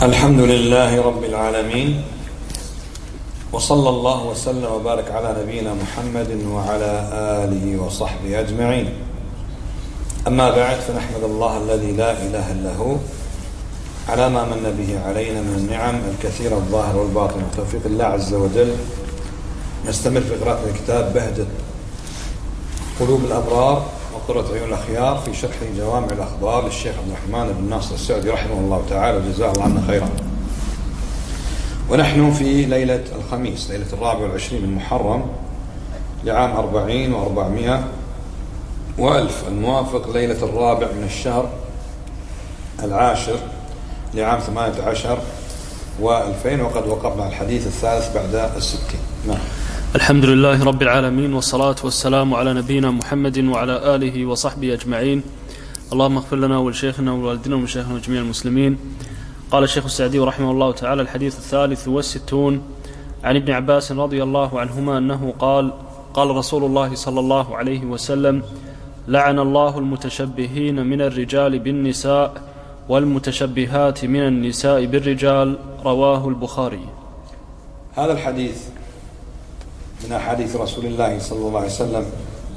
الحمد لله رب العالمين، وصلى الله وسلم وبارك على نبينا محمد وعلى آله وصحبه أجمعين. أما بعد، فنحمد الله الذي لا إله إلا هو على ما من به علينا من النعم الكثيرة الظاهرة والباطنة، وتوفيق الله عز وجل. نستمر في قراءة الكتاب بهجة قلوب الأبرار وقرة عيون الأخيار في شرح جوامع الأخبار للشيخ عبد الرحمن بن ناصر السعدي رحمه الله تعالى وجزاه الله عنا خيرا. ونحن في ليلة الخميس، ليلة 24 من محرم لعام 40 و400 وألف، الموافق ليلة 4 من الشهر 10 لعام 18 و2000، وقد وقفنا الحديث الثالث بعد 60. نعم. الحمد لله رب العالمين، والصلاة والسلام على نبينا محمد وعلى آله وصحبه أجمعين. اللهم اغفر لنا ولشيخنا ووالدنا ومشايخنا وجميع المسلمين. قال الشيخ السعدي رحمه الله تعالى: الحديث 63 عن ابن عباس رضي الله عنهما أنه قال: قال رسول الله صلى الله عليه وسلم: لعن الله المتشبهين من الرجال بالنساء والمتشبهات من النساء بالرجال. رواه البخاري. هذا الحديث من أحاديث رسول الله صلى الله عليه وسلم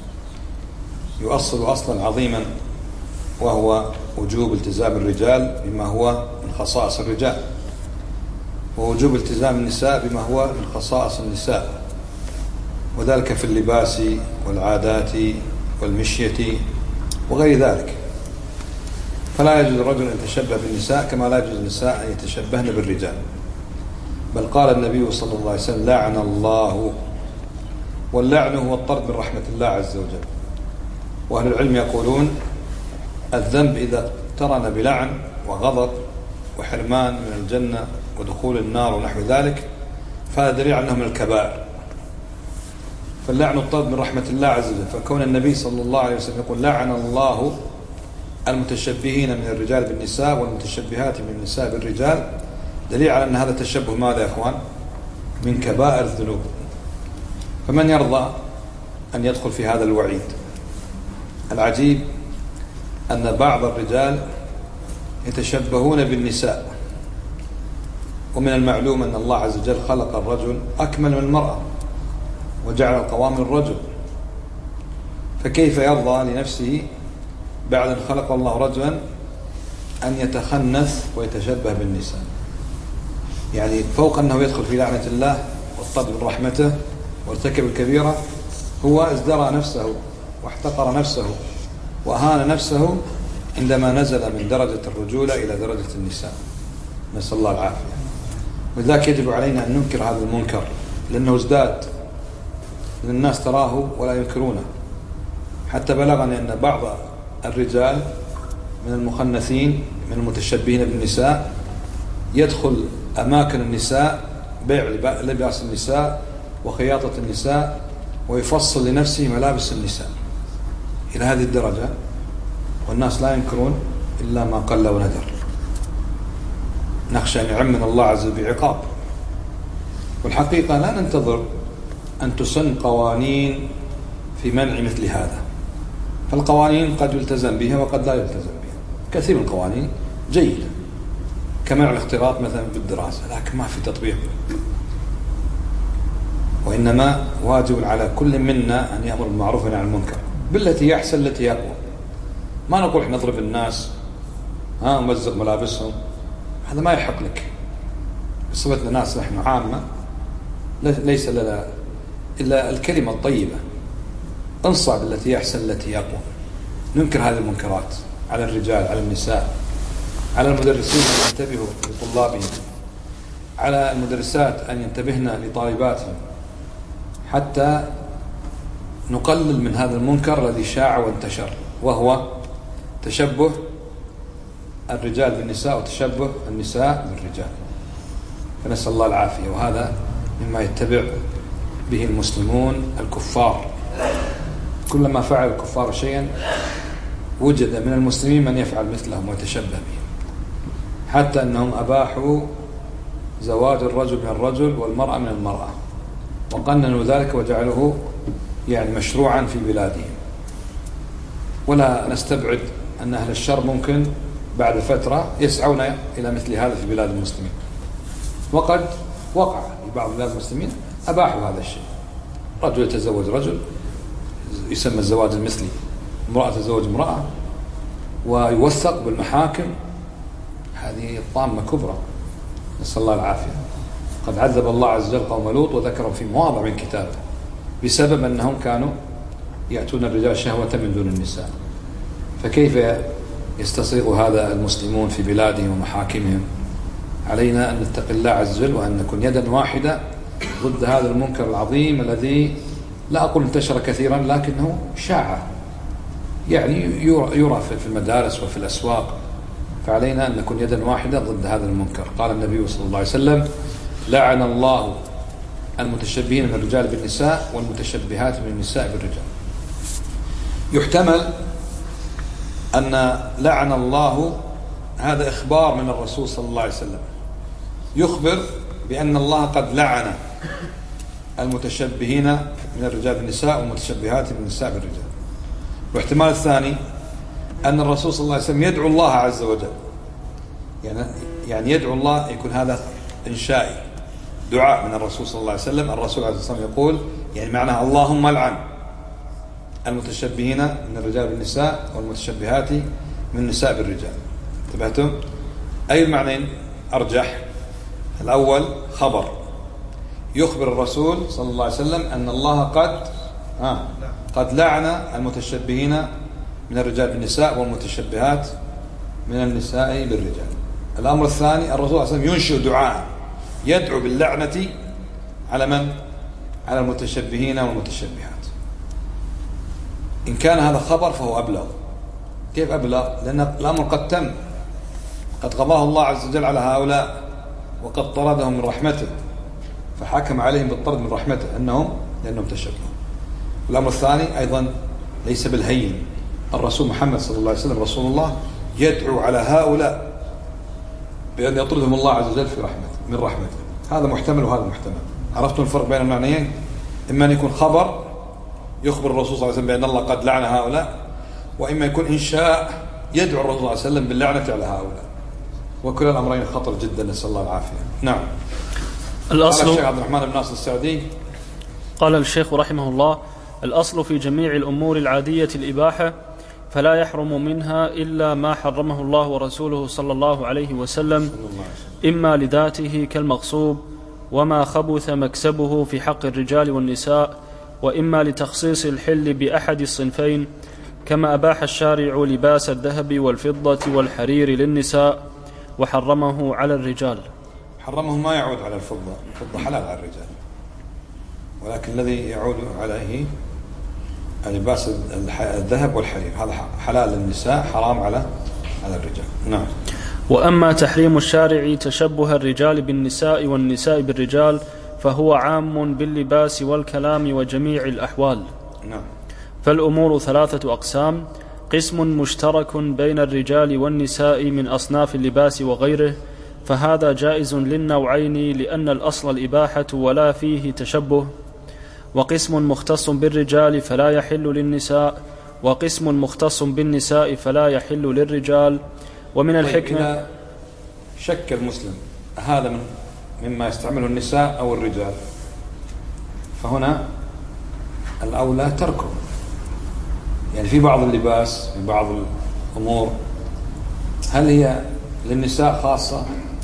يؤصل أصلا عظيما، وهو وجوب التزام الرجال بما هو من خصائص الرجال، ووجوب التزام النساء بما هو من خصائص النساء، وذلك في اللباس والعادات والمشية وغير ذلك. فلا يجوز الرجل أن يتشبه بالنساء كما لا يجوز النساء أن يتشبهن بالرجال. بل قال النبي صلى الله عليه وسلم: لعن الله. واللعن هو الطرد من رحمة الله عز وجل. وأهل العلم يقولون: الذنب إذا اقترن بلعن وغضب وحرمان من الجنة ودخول النار ونحو ذلك فهذا دليل أنه من الكبائر. فاللعن الطرد من رحمة الله عز وجل، فكون النبي صلى الله عليه وسلم يقول: لعن الله المتشبهين من الرجال بالنساء والمتشبهات من النساء بالرجال، دليل على أن هذا التشبه ماذا يا أخوان؟ من كبائر الذنوب. فمن يرضى أن يدخل في هذا الوعيد؟ العجيب أن بعض الرجال يتشبهون بالنساء، ومن المعلوم أن الله عز وجل خلق الرجل أكمل من المرأة وجعل القوام الرجل، فكيف يرضى لنفسه بعد أن خلق الله رجلا أن يتخنث ويتشبه بالنساء؟ يعني فوق أنه يدخل في لعنة الله والطرد من رحمته وارتكب الكبيرة، هو ازدرى نفسه واحتقر نفسه وأهان نفسه عندما نزل من درجة الرجولة إلى درجة النساء، نسأل الله العافية. ولذلك يجب علينا أن ننكر هذا المنكر، لأنه ازداد، لأن الناس تراه ولا ينكرونه. حتى بلغني أن بعض الرجال من المخنثين من المتشبهين بالنساء يدخل أماكن النساء، بيع لباس النساء وخياطة النساء، ويفصل لنفسه ملابس النساء إلى هذه الدرجة، والناس لا ينكرون إلا ما قل وندر. نخشى أن يعمنا الله عز وجل بعقاب. والحقيقة لا ننتظر أن تسن قوانين في منع مثل هذا، فالقوانين قد يلتزم بها وقد لا يلتزم بها. كثير من القوانين جيدة كمنع الاختلاط مثلا في الدراسة، لكن ما في تطبيق. وإنما واجب على كل منا أن يأمر بالمعروف وينهى عن المنكر بالتي يحسن التي يقوى. ما نقول احنا نضرب الناس ومزق ملابسهم، هذا ما يحق لك. بصفتنا ناس نحن عامة ليس لنا إلا الكلمة الطيبة، انصع بالتي يحسن التي يقوى. ننكر هذه المنكرات على الرجال، على النساء، على المدرسين أن ينتبهوا لطلابهم، على المدرسات أن ينتبهن لطالباتهم، حتى نقلل من هذا المنكر الذي شاع وانتشر، وهو تشبه الرجال بالنساء وتشبه النساء بالرجال. فنسأل الله العافية. وهذا مما يتبع به المسلمون الكفار. كلما فعل الكفار شيئا وجد من المسلمين من يفعل مثلهم ويتشبه بهم، حتى أنهم أباحوا زواج الرجل من الرجل والمرأة من المرأة، وقننوا ذلك وجعلوه يعني مشروعا في بلادهم. ولا نستبعد أن أهل الشر ممكن بعد فترة يسعون إلى مثل هذا في بلاد المسلمين. وقد وقع في بعض بلاد المسلمين أباحوا هذا الشيء، رجل يتزوج رجل، يسمى الزواج المثلي، امرأة تتزوج امرأة، ويوثق بالمحاكم. هذه طامة كبرى، نسأل الله العافية. قد عذب الله عز وجل قوم لوط وذكرهم في مواضع من كتابه بسبب أنهم كانوا يأتون الرجال شهوة من دون النساء. فكيف يستصيغ هذا المسلمون في بلادهم ومحاكمهم؟ علينا أن نتقي الله عز وجل وأن نكون يدا واحدة ضد هذا المنكر العظيم الذي لا أقول انتشر كثيرا لكنه شاع، يعني يرى في المدارس وفي الأسواق. فعلينا أن نكون يدا واحدة ضد هذا المنكر. قال النبي صلى الله عليه وسلم: لعن الله المتشبهين من الرجال بالنساء والمتشبهات من النساء بالرجال. يحتمل أن لعن الله هذا إخبار من الرسول صلى الله عليه وسلم، يخبر بأن الله قد لعن المتشبهين من الرجال بالنساء والمتشبهات من النساء بالرجال. واحتمال الثاني أن الرسول صلى الله عليه وسلم يدعو الله عز وجل، يعني يدعو الله، يكون هذا إنشائي، دعاء من الرسول صلى الله عليه وسلم. الرسول عليه الصلاة والسلام يقول يعني معناها اللهم لعن المتشبهين من الرجال بالنساء والمتشبهات من النساء بالرجال. انتبهتم؟ أي المعنيين أرجح؟ الأول خبر يخبر الرسول صلى الله عليه وسلم أن الله قد لعن المتشبهين من الرجال بالنساء والمتشبهات من النساء بالرجال. الأمر الثاني الرسول صلى الله عليه وسلم ينشئ دعاء يدعو باللعنة على من؟ على المتشبهين والمتشبهات. إن كان هذا خبر فهو أبلغ. كيف أبلغ؟ لأن الأمر قد تم، قد قضاه الله عز وجل على هؤلاء وقد طردهم من رحمته، فحكم عليهم بالطرد من رحمته لأنهم تشبهوا. الأمر الثاني أيضا ليس بالهين، الرسول محمد صلى الله عليه وسلم رسول الله يدعو على هؤلاء بأن يطردهم الله عز وجل من رحمته. هذا محتمل وهذا محتمل. عرفتم الفرق بين المعنيين؟ إما أن يكون خبر يخبر الرسول صلى الله عليه وسلم بأن الله قد لعن هؤلاء، وإما يكون إنشاء يدعو الرسول صلى الله عليه وسلم باللعنة على هؤلاء. وكل الأمرين خطر جدا، نسأل الله العافية. نعم. الأصل قال الشيخ عبد الرحمن بن ناصر السعدي قال الشيخ رحمه الله: الأصل في جميع الأمور العادية الإباحة، فلا يحرم منها إلا ما حرمه الله ورسوله صلى الله عليه وسلم، إما لذاته كالمغصوب وما خبث مكسبه في حق الرجال والنساء، وإما لتخصيص الحل بأحد الصنفين، كما أباح الشارع لباس الذهب والفضة والحرير للنساء وحرمه على الرجال. حرمه ما يعود على الفضة، الفضة حلال على الرجال، ولكن الذي يعود عليه لباس الذهب والحرير هذا حلال للنساء، حرام على الرجال. نعم. وأما تحريم الشارع تشبه الرجال بالنساء والنساء بالرجال فهو عام باللباس والكلام وجميع الأحوال. نعم. فالأمور ثلاثة أقسام: قسم مشترك بين الرجال والنساء من أصناف اللباس وغيره، فهذا جائز للنوعين لأن الأصل الإباحة ولا فيه تشبه، وقسم مختص بالرجال فلا يحل للنساء، وقسم مختص بالنساء فلا يحل للرجال. ومن الحكمة إذا شك المسلم هذا مما يستعمله النساء أو الرجال، فهنا الأولى تركه. يعني في بعض اللباس، في بعض الأمور، هل هي للنساء خاصة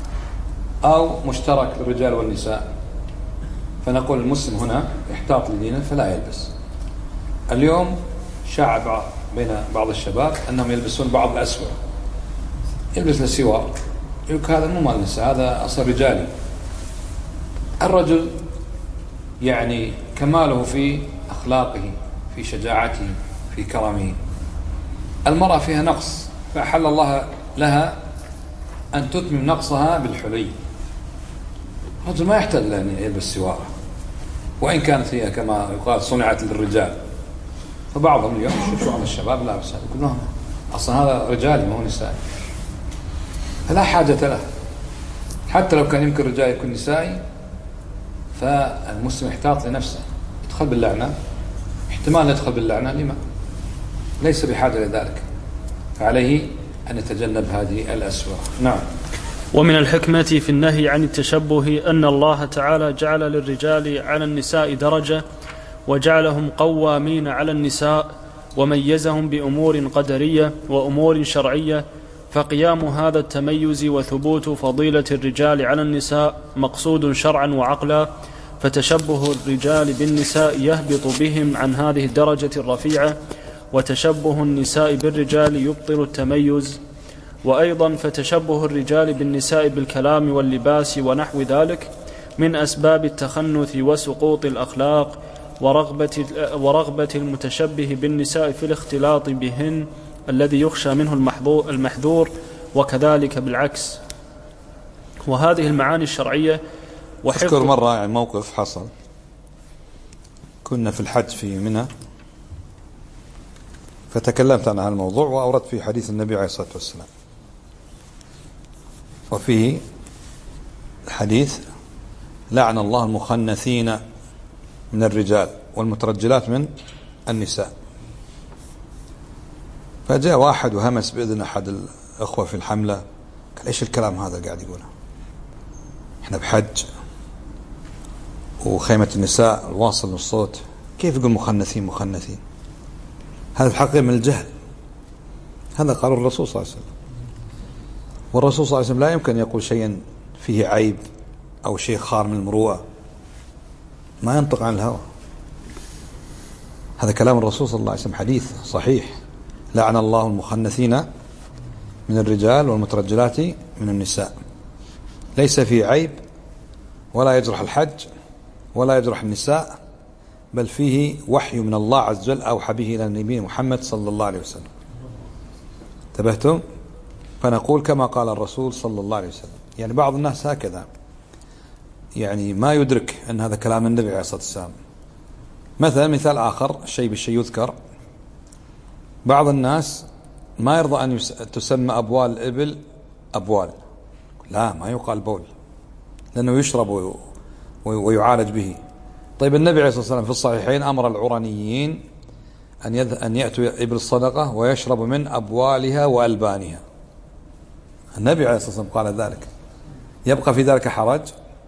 أو مشترك للرجال والنساء؟ فنقول المسلم هنا يحتاط لدينه فلا يلبس. اليوم شاع بين بعض الشباب أنهم يلبسون بعض الأسوأ، يلبس السوار، يقول هذا مو مال النساء، هذا أصل رجالي. الرجل يعني كماله في أخلاقه، في شجاعته، في كرمه. المرأة فيها نقص، فأحل الله لها أن تتمم نقصها بالحلي. الرجل ما يحتاج أن يلبس سوارة، وإن كانت هي كما يقال صنعت للرجال. فبعضهم اليوم شوفوا على الشباب لابس هذا، يقول لهم أصلا هذا رجالي ما هو نسائي، فلا حاجة له. حتى لو كان يمكن رجال يكون نسائي، فالمسلم يحتاط لنفسه. يدخل باللعنة، احتمال يدخل باللعنة، لما؟ ليس بحاجة لذلك. فعليه أن يتجنب هذه الأسوأ. نعم. ومن الحكمة في النهي عن التشبه أن الله تعالى جعل للرجال على النساء درجة وجعلهم قوامين على النساء وميزهم بأمور قدرية وأمور شرعية، فقيام هذا التميز وثبوت فضيلة الرجال على النساء مقصود شرعا وعقلا، فتشبه الرجال بالنساء يهبط بهم عن هذه الدرجة الرفيعة، وتشبه النساء بالرجال يبطل التميز. وأيضا فتشبه الرجال بالنساء بالكلام واللباس ونحو ذلك من أسباب التخنث وسقوط الأخلاق ورغبة المتشبه بالنساء في الاختلاط بهن الذي يخشى منه المحذور، وكذلك بالعكس. وهذه المعاني الشرعية أذكر مرة يعني موقف حصل، كنا في الحج في منى، فتكلمت عن هذا الموضوع وأوردت في حديث النبي عليه الصلاة والسلام، وفيه الحديث: لعن الله المخنثين من الرجال والمترجلات من النساء. فجاء واحد وهمس بإذن أحد الأخوة في الحملة، قال: إيش الكلام هذا قاعد يقوله؟ إحنا بحج وخيمة النساء الواصل للصوت، كيف يقول مخنثين؟ هذا الحقيقة من الجهل. هذا قال الرسول صلى الله عليه وسلم، والرسول صلى الله عليه وسلم لا يمكن أن يقول شيئا فيه عيب أو شيء خار من المروءة، ما ينطق عن الهوى. هذا كلام الرسول صلى الله عليه وسلم، حديث صحيح: لعن الله المخنثين من الرجال والمترجلات من النساء. ليس فيه عيب ولا يجرح الحج ولا يجرح النساء، بل فيه وحي من الله عز وجل أوحى به إلى النبي محمد صلى الله عليه وسلم. انتبهتم؟ فنقول كما قال الرسول صلى الله عليه وسلم. يعني بعض الناس هكذا، يعني ما يدرك أن هذا كلام النبي عليه الصلاة والسلام. مثال آخر، الشيء بالشيء يذكر. بعض الناس ما يرضى أن تسمى أبوال الإبل أبوال، لا، ما يقال بول، لأنه يشرب ويعالج به. طيب النبي عليه الصلاة والسلام في الصحيحين أمر العرنيين أن يأتوا إبل الصدقة ويشرب من أبوالها وألبانها. النبي عليه الصلاة والسلام قال ذلك. يبقى في ذلك حرج؟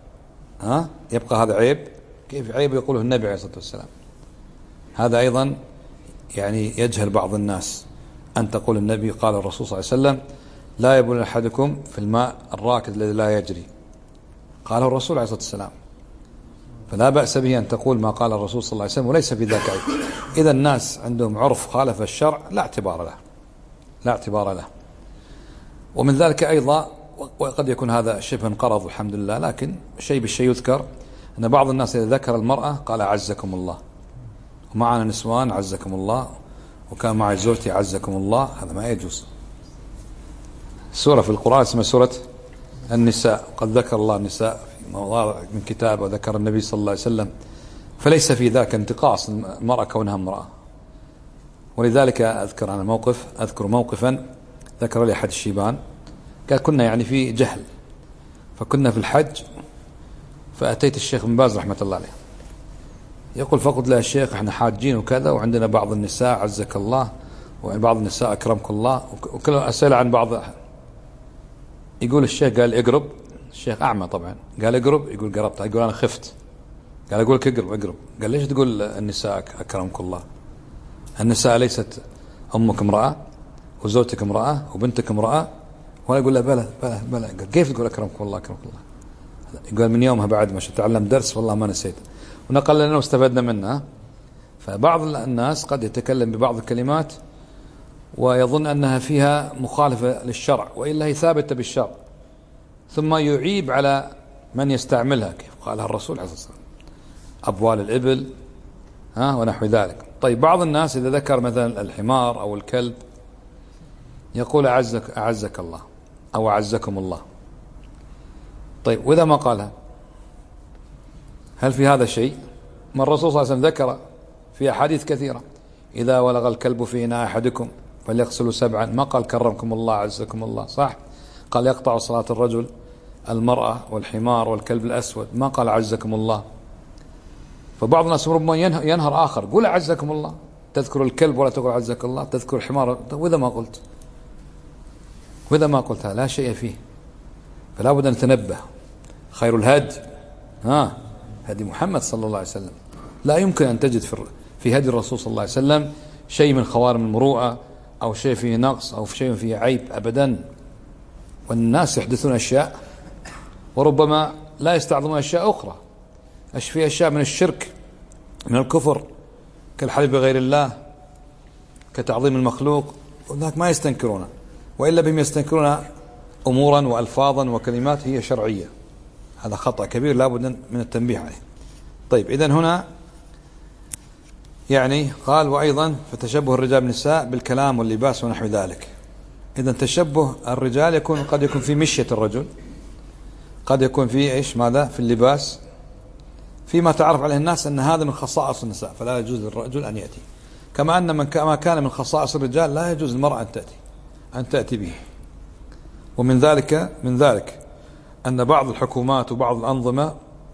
يبقى هذا عيب؟ كيف عيب يقوله النبي عليه الصلاة والسلام؟ هذا أيضا يعني يجهل بعض الناس أن تقول النبي قال الرسول صلى الله عليه وسلم: لا يبول أحدكم في الماء الراكد الذي لا يجري. قاله الرسول عليه الصلاة والسلام، فلا بأس به أن تقول ما قال الرسول صلى الله عليه وسلم وليس في ذاك عيب. إذا الناس عندهم عرف خالف الشرع لا اعتبار له. ومن ذلك أيضا، وقد يكون هذا شبه انقرض الحمد لله، لكن شيء بالشيء يذكر، أن بعض الناس إذا ذكر المرأة قال: عزكم الله. ومعنا نسوان عزكم الله، وكان معي زوجتي عزكم الله. هذا ما يجوز. سورة في القرآن اسمها سورة النساء، قد ذكر الله النساء في مواضع من كتاب، وذكر النبي صلى الله عليه وسلم، فليس في ذاك انتقاص المرأة كونها امرأة. ولذلك أذكر موقفا ذكر لي أحد الشيبان، قال: كنا يعني في جهل، فكنا في الحج، فأتيت الشيخ بن باز رحمة الله عليه، يقول: فقلت له: الشيخ احنا حاجين وكذا، وعندنا بعض النساء عزك الله، وبعض النساء أكرمك الله، وكل أسئلة عن بعض. يقول الشيخ، قال: اقرب. الشيخ أعمى طبعا، قال: اقرب. يقول: قربت. يقول: أنا خفت. قال: أقول لك اقرب. قال: ليش تقول النساء أكرمك الله؟ النساء ليست أمك امرأة وزوجتك امرأة وبنتك امرأة؟ ولا يقول له: بلى. قال: كيف تقول أكرمك الله؟ يقول: من يومها بعد ما تعلم درس والله ما نسيت. ونقل لنا واستفدنا منها. فبعض الناس قد يتكلم ببعض الكلمات ويظن أنها فيها مخالفة للشرع، وإلا هي ثابتة بالشرع، ثم يعيب على من يستعملها كيف قالها الرسول عليه الصلاة والسلام: أبوال الإبل ونحو ذلك. طيب بعض الناس إذا ذكر مثلا الحمار أو الكلب يقول: أعزك الله أو أعزكم الله. طيب وإذا ما قالها هل في هذا شيء؟ ما الرسول صلى الله عليه وسلم ذكر في أحاديث كثيرة: إذا ولغ الكلب في إناء أحدكم فليغسلوا 7، ما قال كرمكم الله عزكم الله، صح؟ قال: يقطع صلاة الرجل المرأة والحمار والكلب الأسود، ما قال عزكم الله. فبعض الناس ربما ينهر آخر: قول عزكم الله، تذكر الكلب ولا تقول عزك الله، تذكر الحمار وإذا ما قلت. وإذا ما قلتها لا شيء فيه، فلا بد أن نتنبه. خير الهدي هدي محمد صلى الله عليه وسلم. لا يمكن أن تجد في هدي الرسول صلى الله عليه وسلم شيء من خوارم المروءة أو شيء فيه نقص أو شيء فيه عيب أبدا. والناس يحدثون أشياء وربما لا يستعظمون أشياء أخرى، في أشياء من الشرك من الكفر كالحلف بغير الله كتعظيم المخلوق، وذاك ما يستنكرونه، وإلا بهم يستنكرون أمورا وألفاظا وكلمات هي شرعية. هذا خطأ كبير لا بد من التنبيه عليه. طيب إذن هنا يعني قال وأيضا فتشبه الرجال بالنساء بالكلام واللباس ونحو ذلك. إذن تشبه الرجال قد يكون في مشية الرجل، قد يكون في ماذا في اللباس، فيما تعرف عليه الناس أن هذا من خصائص النساء فلا يجوز للرجل أن يأتي، كما أن ما كان من خصائص الرجال لا يجوز للمرأة أن تأتي به. ومن ذلك أن بعض الحكومات وبعض الأنظمة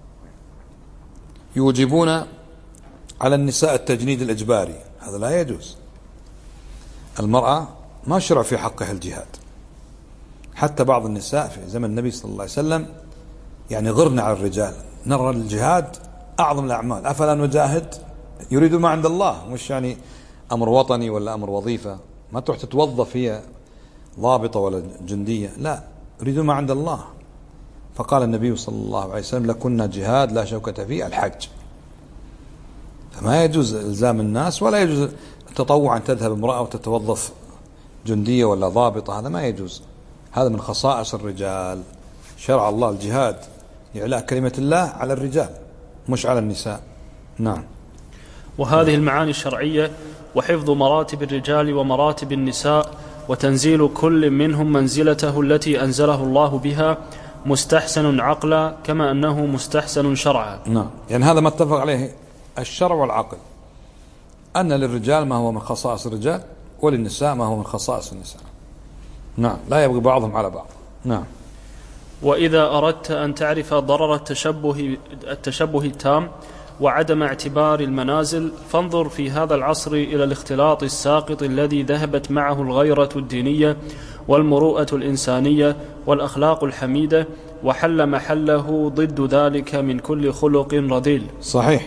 يوجبون على النساء التجنيد الإجباري، هذا لا يجوز. المرأة ما شرع في حقها الجهاد، حتى بعض النساء في زمن النبي صلى الله عليه وسلم يعني غرنا على الرجال، نرى الجهاد أعظم الأعمال، أفلا نجاهد؟ يريد ما عند الله، مش يعني أمر وطني ولا أمر وظيفة، ما تروح تتوظف هي ضابطة ولا جندية، لا، يريد ما عند الله. فقال النبي صلى الله عليه وسلم لكنا جهاد لا شوكة فيه الحج. فما يجوز إلزام الناس، ولا يجوز تطوعا تذهب امرأة وتتوظف جندية ولا ضابطة، هذا ما يجوز. هذا من خصائص الرجال، شرع الله الجهاد لإعلاء كلمة الله على الرجال مش على النساء. نعم. وهذه المعاني الشرعية وحفظ مراتب الرجال ومراتب النساء وتنزيل كل منهم منزلته التي أنزله الله بها مستحسن عقلا كما أنه مستحسن شرعا. نعم، يعني هذا ما اتفق عليه الشرع والعقل، أن للرجال ما هو من خصائص الرجال وللنساء ما هو من خصائص النساء. نعم، لا يبغي بعضهم على بعض. نعم. وإذا أردت أن تعرف ضرر التشبه التام وعدم اعتبار المنازل فانظر في هذا العصر إلى الاختلاط الساقط الذي ذهبت معه الغيرة الدينية والمروءة الإنسانية والأخلاق الحميدة، وحل محله ضد ذلك من كل خلق رذيل. صحيح.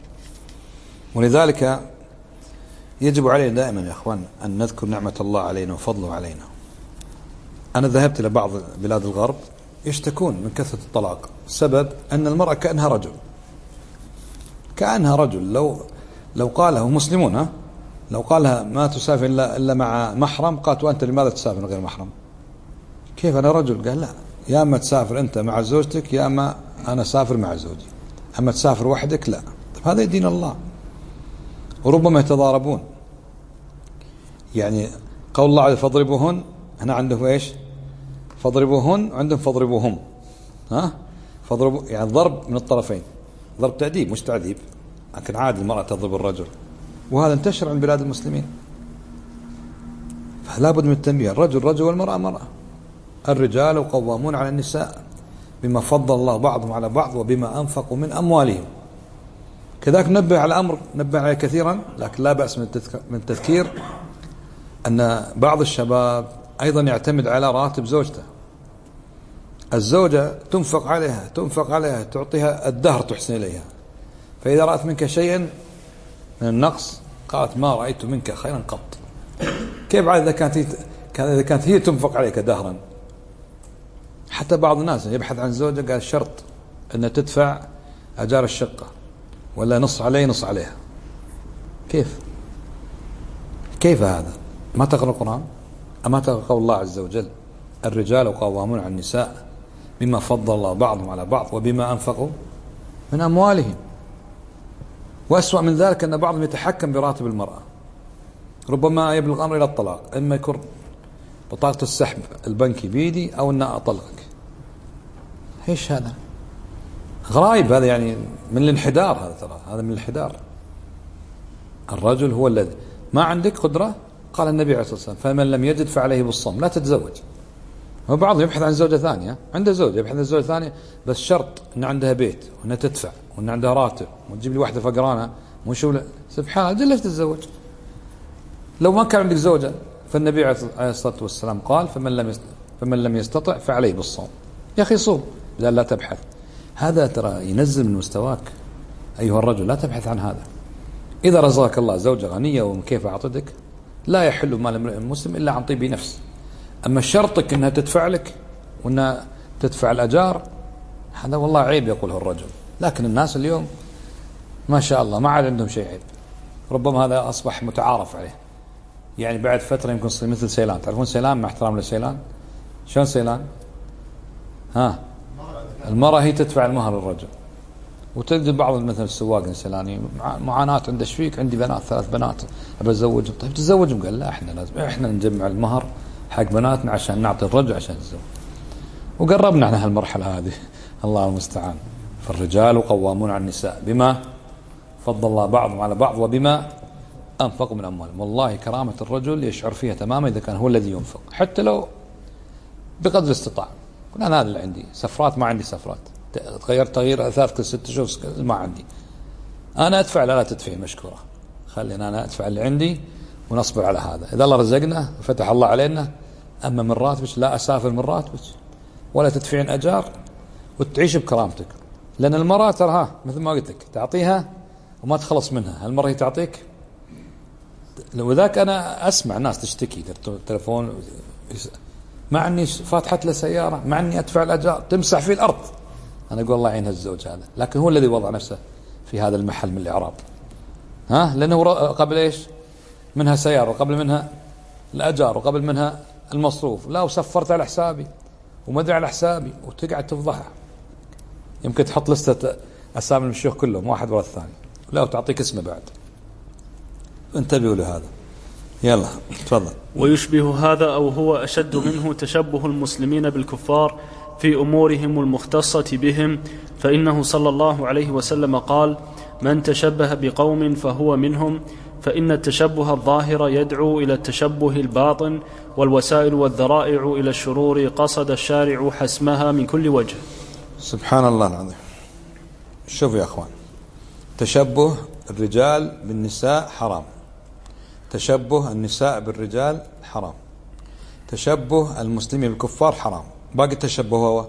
ولذلك يجب علينا دائما يا أخوان أن نذكر نعمة الله علينا وفضله علينا. أنا ذهبت إلى بعض بلاد الغرب يشتكون من كثرة الطلاق، السبب أن المرأة كأنها رجل. لو قالها مسلمون لو قالها ما تسافر إلا مع محرم، قالت وأنت لماذا تسافر غير محرم؟ كيف أنا رجل؟ قال لا، يا أما تسافر أنت مع زوجتك يا أما أنا سافر مع زوجي، أما تسافر وحدك لا. طيب هذا دين الله. وربما يتضاربون، يعني قول الله فاضربوهن، هنا عنده ايش؟ فاضربوهن، عندهم فاضربوهم. فاضربوا يعني ضرب من الطرفين، ضرب تأديب مش تعذيب، لكن عادي المرأة تضرب الرجل، وهذا انتشر عند بلاد المسلمين. فلا بد من التنبيه، الرجل رجل والمرأة مرأة. الرجال قوامون على النساء بما فضل الله بعضهم على بعض وبما أنفقوا من أموالهم. كذلك نبه على أمر نبه عليه كثيرا، لكن لا بأس من التذكير أن بعض الشباب أيضا يعتمد على راتب زوجته. الزوجة تنفق عليها تعطيها الدهر تحسن إليها، فإذا رأت منك شيئا من النقص قالت ما رأيت منك خيرا قط. كيف عاد إذا كانت هي تنفق عليك دهرا؟ حتى بعض الناس يبحث عن زوجة قال شرط أن تدفع أجار الشقة، ولا نص عليه نص عليها. كيف هذا؟ ما تقرأ القرآن؟ أما تقرأ قول الله عز وجل الرجال قوامون على النساء بما فضل الله بعضهم على بعض وبما أنفقوا من أموالهم. وأسوأ من ذلك أن بعضهم يتحكم براتب المرأة، ربما يبلغ الأمر إلى الطلاق، إما يكون بطاقة السحب البنكي بيدي أو أن أطلقك. إيش هذا؟ غرايب هذا، يعني من الانحدار. هذا من الانحدار. الرجل هو الذي ما عندك قدرة، قال النبي عليه الصلاة والسلام فمن لم يجد فعليه بالصوم، لا تتزوج. وبعضهم يبحث عن زوجة ثانية، عنده زوجة يبحث عن زوجة ثانية، بس شرط أن عندها بيت وأنها تدفع وأن عندها راتب، وتجيب لي واحدة فقرانة سبحان الله، ليش تتزوج؟ لو ما كان عندك زوجة، فالنبي عليه الصلاة والسلام قال فمن لم فمن لم يستطع فعليه بالصوم. يا أخي صوم، لا تبحث. هذا ترى ينزل من مستواك أيها الرجل، لا تبحث عن هذا. إذا رزقك الله زوجة غنية وكيف أعطتك، لا يحل مال امرئ مسلم إلا عن طيب نفس. أما شرطك أنها تدفع لك وأنها تدفع الأجار، هذا والله عيب يقوله الرجل. لكن الناس اليوم ما شاء الله ما عاد عندهم شيء عيب. ربما هذا أصبح متعارف عليه. يعني بعد فترة يمكن يصير مثل سيلان. تعرفون سيلان؟ مع احترام لسيلان، شلون سيلان؟ المرأة هي تدفع المهر للرجل. وتجد بعض مثل السواق السيلاني معاناة عنده، ايش فيك؟ عندي بنات 3 بنات ابى اتزوجهم. طيب تتزوجهم؟ قال لا، احنا لازم احنا نجمع المهر حق بناتنا عشان نعطي الرجل عشان نتزوج. وقربنا على هالمرحلة هذه الله المستعان. فالرجال قوامون على النساء بما فضل الله بعضهم على بعض وبما أنفقوا من أموالهم. والله كرامة الرجل يشعر فيها تماما إذا كان هو الذي ينفق، حتى لو بقدر الاستطاعة. أنا هذا اللي عندي سفرات، ما عندي سفرات، تغيير 3 كل 6 شهور ما عندي. أنا أدفع، لا تدفعي مشكورة، خلينا أنا أدفع اللي عندي ونصبر على هذا. إذا الله رزقنا وفتح الله علينا، أما من راتبك لا أسافر من راتبك ولا تدفعين أجار وتعيش بكرامتك. لأن المرأة ترى مثل ما قلت لك تعطيها وما تخلص منها، هالمرة هي تعطيك. وذاك أنا أسمع ناس تشتكي تلفون، مع أني فاتحت له سيارة، مع أني أدفع الأجار، تمسح في الأرض. أنا أقول الله يعين الزوج هذا، لكن هو الذي وضع نفسه في هذا المحل من الإعراب. لأنه قبل إيش منها سيارة، وقبل منها الأجار، وقبل منها المصروف. لا، وسفرت على حسابي وما أدري على حسابي، وتقعد تفضحها. يمكن تحط لستة أسامي المشيوخ كلهم واحد ورا الثاني، لا وتعطيك اسمه بعد. انتبهوا لهذا. يلا تفضل. ويشبه هذا أو هو أشد منه تشبه المسلمين بالكفار في أمورهم المختصة بهم، فإنه صلى الله عليه وسلم قال: من تشبه بقوم فهو منهم. فإن التشبه الظاهر يدعو إلى التشبه الباطن، والوسائل والذرائع إلى الشرور قصد الشارع حسمها من كل وجه. سبحان الله العظيم. شوفوا يا أخوان، تشبه الرجال بالنساء حرام، تشبه النساء بالرجال حرام، تشبه المسلمين بالكفار حرام. باقي التشبه هو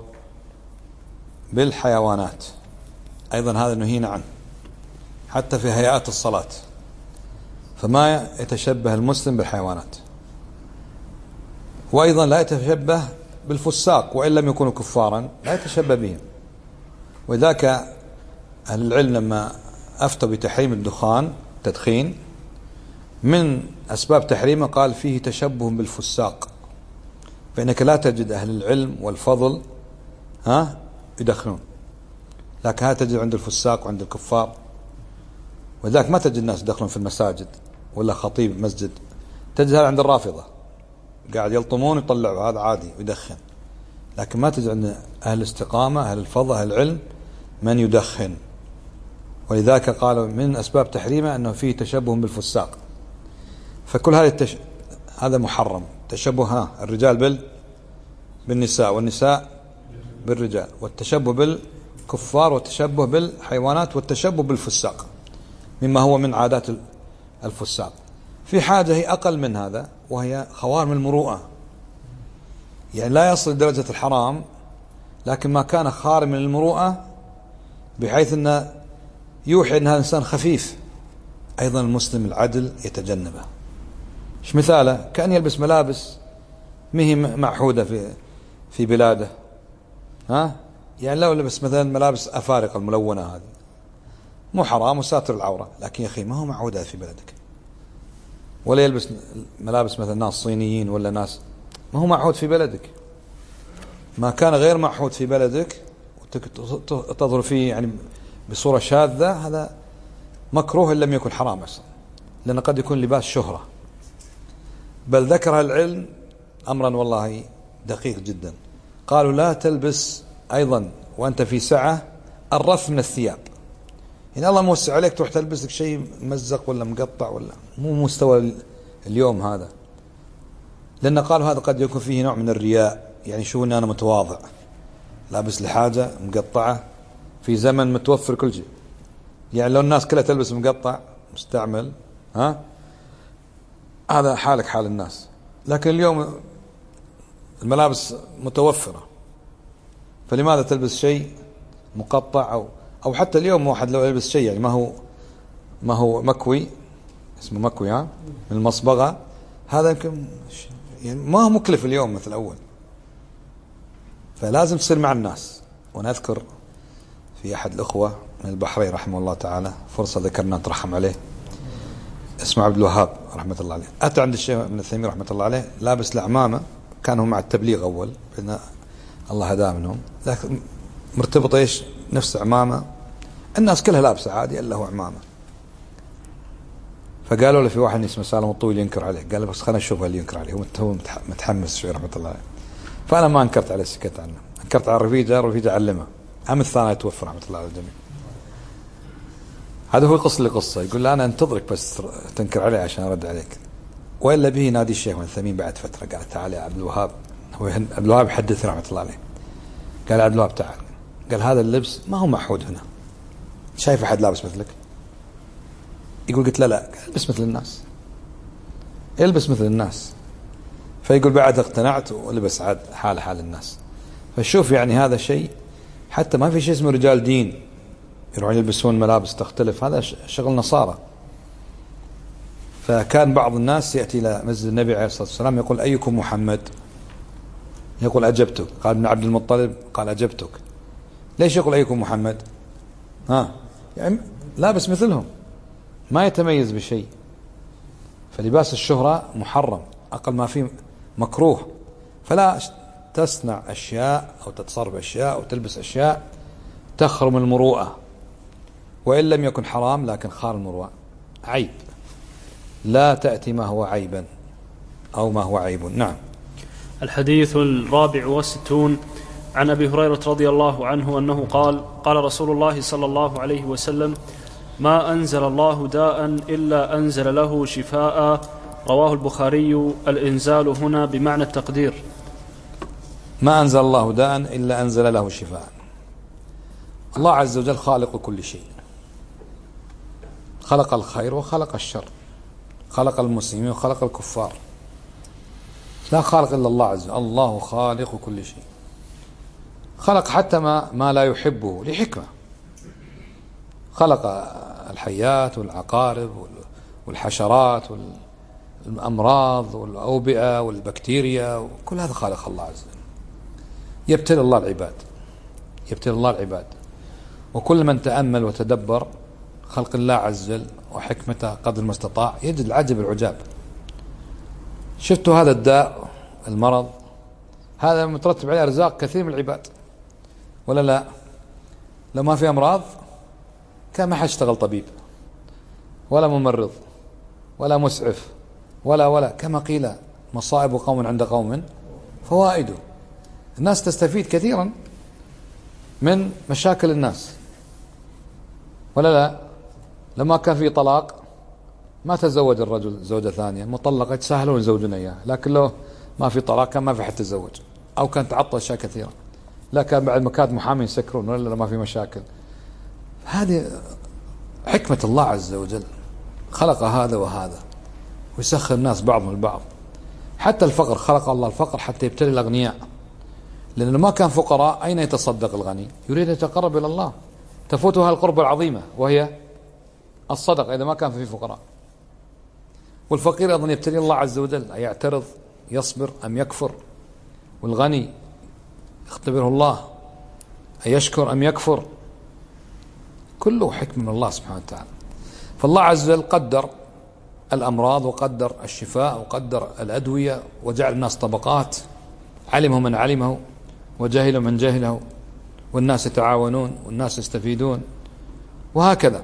بالحيوانات، أيضا هذا نهينا عنه حتى في هيئات الصلاة. فما يتشبه المسلم بالحيوانات. وأيضا لا يتشبه بالفساق وإن لم يكونوا كفارا، لا يتشبه بهم. وذاك أهل العلم لما أفتوا بتحريم الدخان تدخين، من أسباب تحريمه قال فيه تشبه بالفساق، فإنك لا تجد أهل العلم والفضل يدخنون، لكن هذا تجد عند الفساق وعند الكفار. وذاك ما تجد الناس يدخلون في المساجد ولا خطيب مسجد، تجد هذا عند الرافضة قاعد يلطمون يطلعوا، هذا عادي ويدخن. لكن ما تجد عند أهل الاستقامة أهل الفضل أهل العلم من يدخن. ولذلك قالوا من أسباب تحريمه أنه فيه تشبه بالفساق. فكل هذا محرم. تشبه الرجال بالنساء، والنساء بالرجال، والتشبه بالكفار، والتشبه بالحيوانات، والتشبه بالفساق مما هو من عادات الفساق. في حاجة هي أقل من هذا، وهي خوارم المروءة. يعني لا يصل درجة الحرام، لكن ما كان خارم من المروءة بحيث أنه يوحي أن هذا إنسان خفيف، أيضا المسلم العدل يتجنبه. إيش مثاله؟ كأن يلبس ملابس مهي معهودة في بلاده. يعني لو لبس مثلا ملابس أفارقة الملونة هذه مو حرام وساتر العورة، لكن يا أخي ما هو معهودة في بلدك. ولا يلبس ملابس مثلا ناس صينيين ولا ناس، ما هو معهود في بلدك. ما كان غير معهود في بلدك وتظهر فيه يعني بصورة شاذة، هذا مكروه إن لم يكن حرام أصلا، لأن قد يكون لباس شهرة. بل ذكر العلم أمرا والله دقيق جدا، قالوا لا تلبس أيضا وأنت في سعة الرف من الثياب. يعني الله موسع عليك تروح تلبس لك شيء ممزق ولا مقطع، ولا مو مستوى اليوم هذا. لأن قالوا هذا قد يكون فيه نوع من الرياء، يعني شو أن أنا متواضع لابس لحاجة مقطعة في زمن متوفر كل شيء. يعني لو الناس كلها تلبس مقطع مستعمل هذا حالك حال الناس. لكن اليوم الملابس متوفرة، فلماذا تلبس شيء مقطع أو حتى اليوم واحد لو يلبس شيء يعني ما هو مكوي، اسمه مكوي من المصبغة، هذا يمكن يعني ما هو مكلف اليوم مثل أول. فلازم تصير مع الناس. وأنا أذكر في أحد الأخوة من البحرين رحمه الله تعالى، فرصة ذكرنا نترحم عليه، اسمه عبد الوهاب رحمة الله عليه، أتى عند الشيخ ابن تيمية رحمة الله عليه لابس العمامة، كانوا مع التبليغ أول بأن الله هداه منهم، لكن مرتبط إيش نفس عمامة، الناس كلها لابسة عادي إلا هو عمامة. فقالوا له في واحد اسمه سالم الطويل ينكر عليه، قال بس خلنا نشوف اللي ينكر عليه، هو متحمس شوي رحمة الله عليه. فأنا ما انكرت عليه، سكت عنه، انكرت على الرفيجة علمه، أم الثاني توفى رحمة الله على الجميع. هذا هو يقص لي قصة، يقول لا أنا انتظرك بس تنكر عليه عشان أرد عليك. وإلا به نادي الشيخ ابن ثمين بعد فترة، قال تعال يا عبد الوهاب، هو عبد الوهاب حدثنا رحمة الله عليه، قال عبد الوهاب تعال، قال هذا اللبس ما هو معهود هنا، شايف أحد لابس مثلك؟ يقول قلت لا قال البس مثل الناس، البس مثل الناس. فيقول بعد اقتنعت ولبس عاد حال الناس. فشوف يعني هذا شيء، حتى ما في شيء اسمه رجال دين يروحون يلبسون ملابس تختلف، هذا شغل نصارى. فكان بعض الناس يأتي إلى مسجد النبي عليه الصلاة والسلام يقول أيكم محمد؟ يقول أجبتك. قال ابن عبد المطلب، قال أجبتك. ليش يقول أيكم محمد؟ يعني لابس مثلهم، ما يتميز بشيء. فلباس الشهرة محرم، أقل ما فيه مكروه. فلا تصنع أشياء أو تتصرف أشياء أو تلبس أشياء تخرم المروءة، وإن لم يكن حرام لكن خار المروءة عيب. لا تأتي ما هو عيبا أو ما هو عيب. نعم. الحديث 64 عن أبي هريرة رضي الله عنه أنه قال: قال رسول الله صلى الله عليه وسلم: ما أنزل الله داء إلا أنزل له شفاء. رواه البخاري. الإنزال هنا بمعنى التقدير. ما أنزل الله داء إلا أنزل له شفاء. الله عز وجل خالق كل شيء، خلق الخير وخلق الشر، خلق المسلمين وخلق الكفار، لا خالق إلا الله عز وجل. الله خالق كل شيء، خلق حتى ما لا يحبه لحكمة، خلق الحيات والعقارب والحشرات والأمراض والأوبئة والبكتيريا، وكل هذا خالق الله عز وجل. يبتلي الله العباد، يبتلي الله العباد. وكل من تأمل وتدبر خلق الله عز وجل وحكمته قدر ما استطاع يجد العجب العجاب. شفتوا هذا الداء، المرض هذا مترتب عليه أرزاق كثير من العباد، ولا لا؟ لو ما في أمراض كان ما حد اشتغل طبيب ولا ممرض ولا مسعف ولا كما قيل: مصائب قوم عند قوم فوائد. الناس تستفيد كثيرا من مشاكل الناس، ولا لا؟ لما كان في طلاق ما تزوج الرجل زوجة ثانية، مطلقة يتساهلون يزوجون إياه، لكن لو ما في طلاق كان ما في حد يتزوج، أو كان تعطل أشياء كثيرة. لا كان بعد ما كانت محامين يسكرون، ولا ما في مشاكل. هذه حكمة الله عز وجل، خلق هذا وهذا ويسخر الناس بعضهم البعض. حتى الفقر، خلق الله الفقر حتى يبتلي الأغنياء، لأنه ما كان فقراء أين يتصدق الغني؟ يريد أن يتقرب إلى الله، تفوتها القربة العظيمة وهي الصدقة إذا ما كان في فقراء. والفقير أيضا يبتلي الله عز وجل، أيعترض يصبر أم يكفر؟ والغني يختبره الله، أيشكر أم يكفر؟ كله حكم من الله سبحانه وتعالى. فالله عز وجل قدر الأمراض وقدر الشفاء وقدر الأدوية، وجعل الناس طبقات، علمه من علمه وجهله من جهله، والناس يتعاونون والناس يستفيدون، وهكذا.